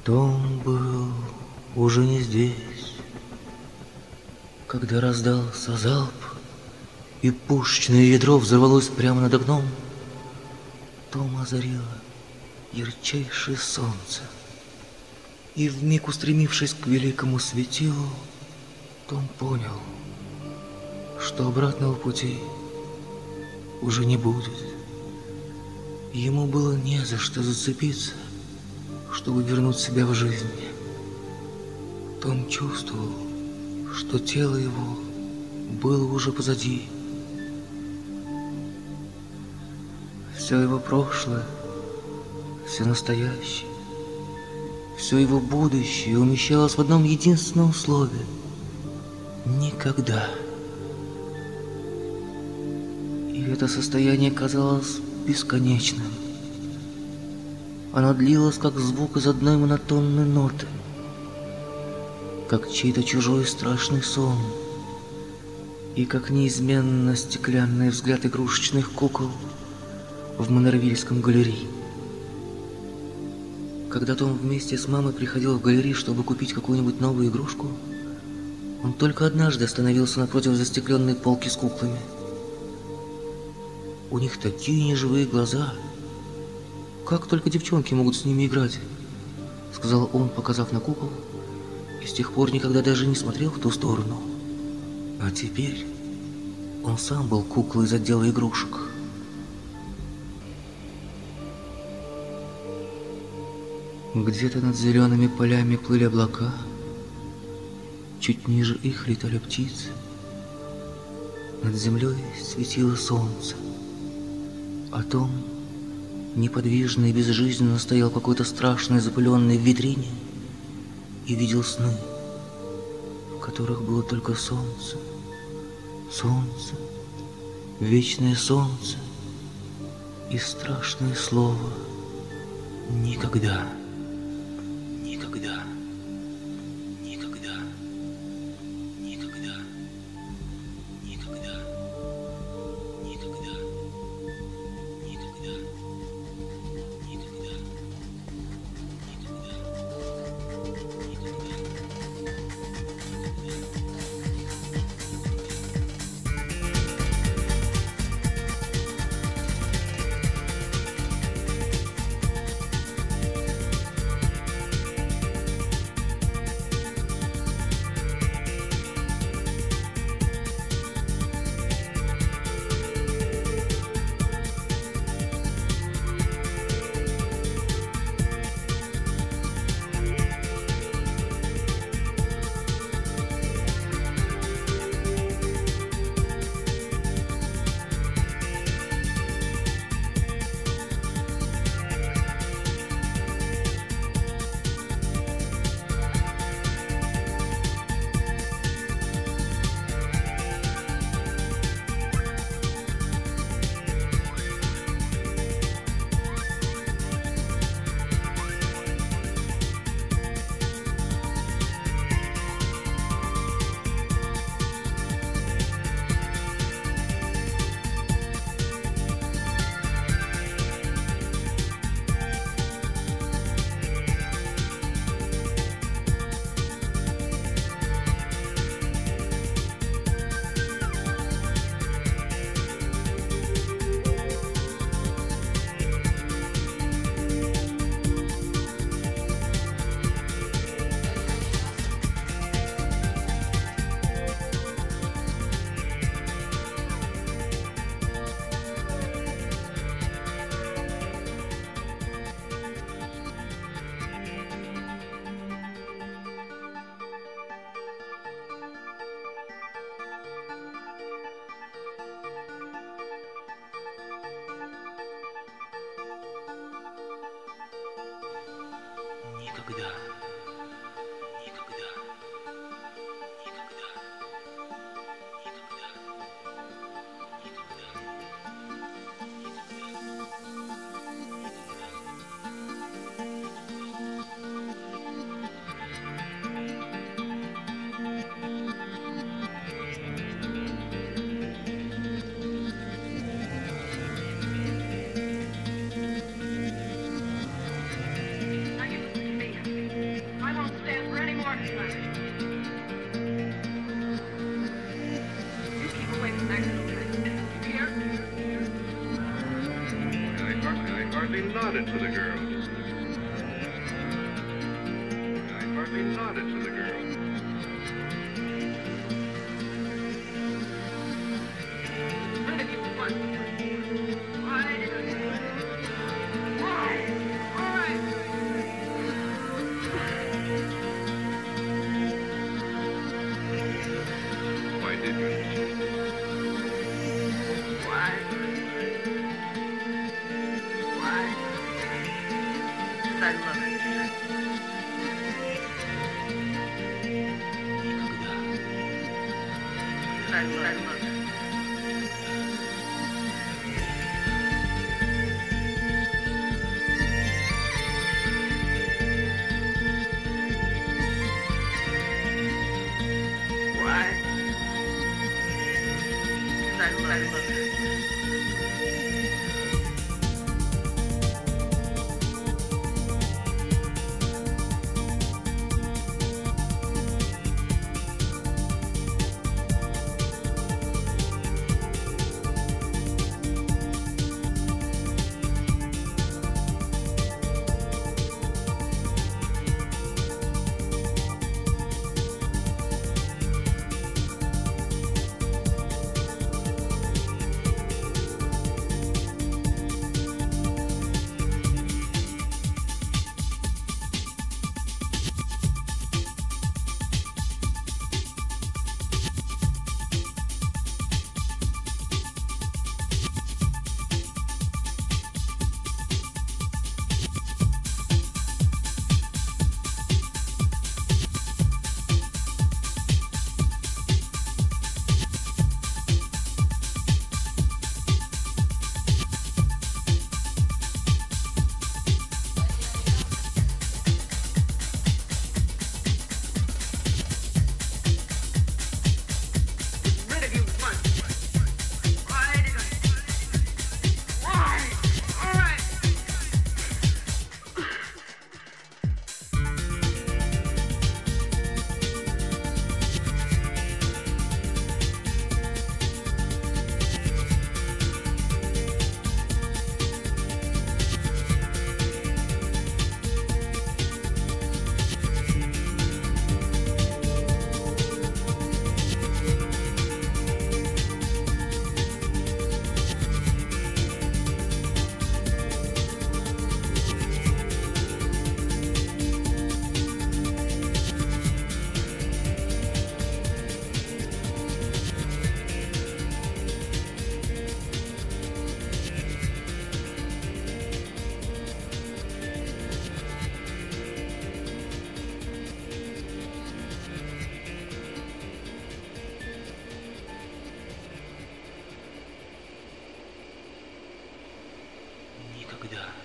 Том был уже не здесь, когда раздался залп, и пушечное ядро взорвалось прямо над окном. Том озарило ярчайшее солнце, и вмиг устремившись к великому светилу, Том понял, что обратного пути уже не будет. Ему было не за что зацепиться, чтобы вернуть себя в жизнь. Том чувствовал, что тело его было уже позади. Все его прошлое, все настоящее, все его будущее умещалось в одном единственном слове — никогда. И это состояние казалось бесконечным. Оно длилось, как звук из одной монотонной ноты, как чей-то чужой страшный сон, и как неизменно стеклянный взгляд игрушечных кукол в Монервильском галерее. Когда Том вместе с мамой приходил в галерею, чтобы купить какую-нибудь новую игрушку, он только однажды остановился напротив застекленной полки с куклами. У них такие неживые глаза. Как только девчонки могут с ними играть, сказал он, показав на кукол, и с тех пор никогда даже не смотрел в ту сторону. А теперь он сам был куклой из отдела игрушек. Где-то над зелеными полями плыли облака, чуть ниже их летали птицы. Над землей светило солнце, а Том неподвижно и безжизненно стоял какой-то страшной запыленной витрине и видел сны, в которых было только солнце, солнце, вечное солнце и страшное слово «никогда». Никогда, никогда, никогда, никогда, никогда, никогда, никогда, никогда, никогда, никогда, nodded to the girl. I hardly nodded to the girl. What have you won? Why did you? Why? Why? Why did you? Why? Why? 'Cause I love it. Никогда. 'Cause I love it. Why? 'Cause I love it. Rid of you once. Why did I? Why? All right. Никогда.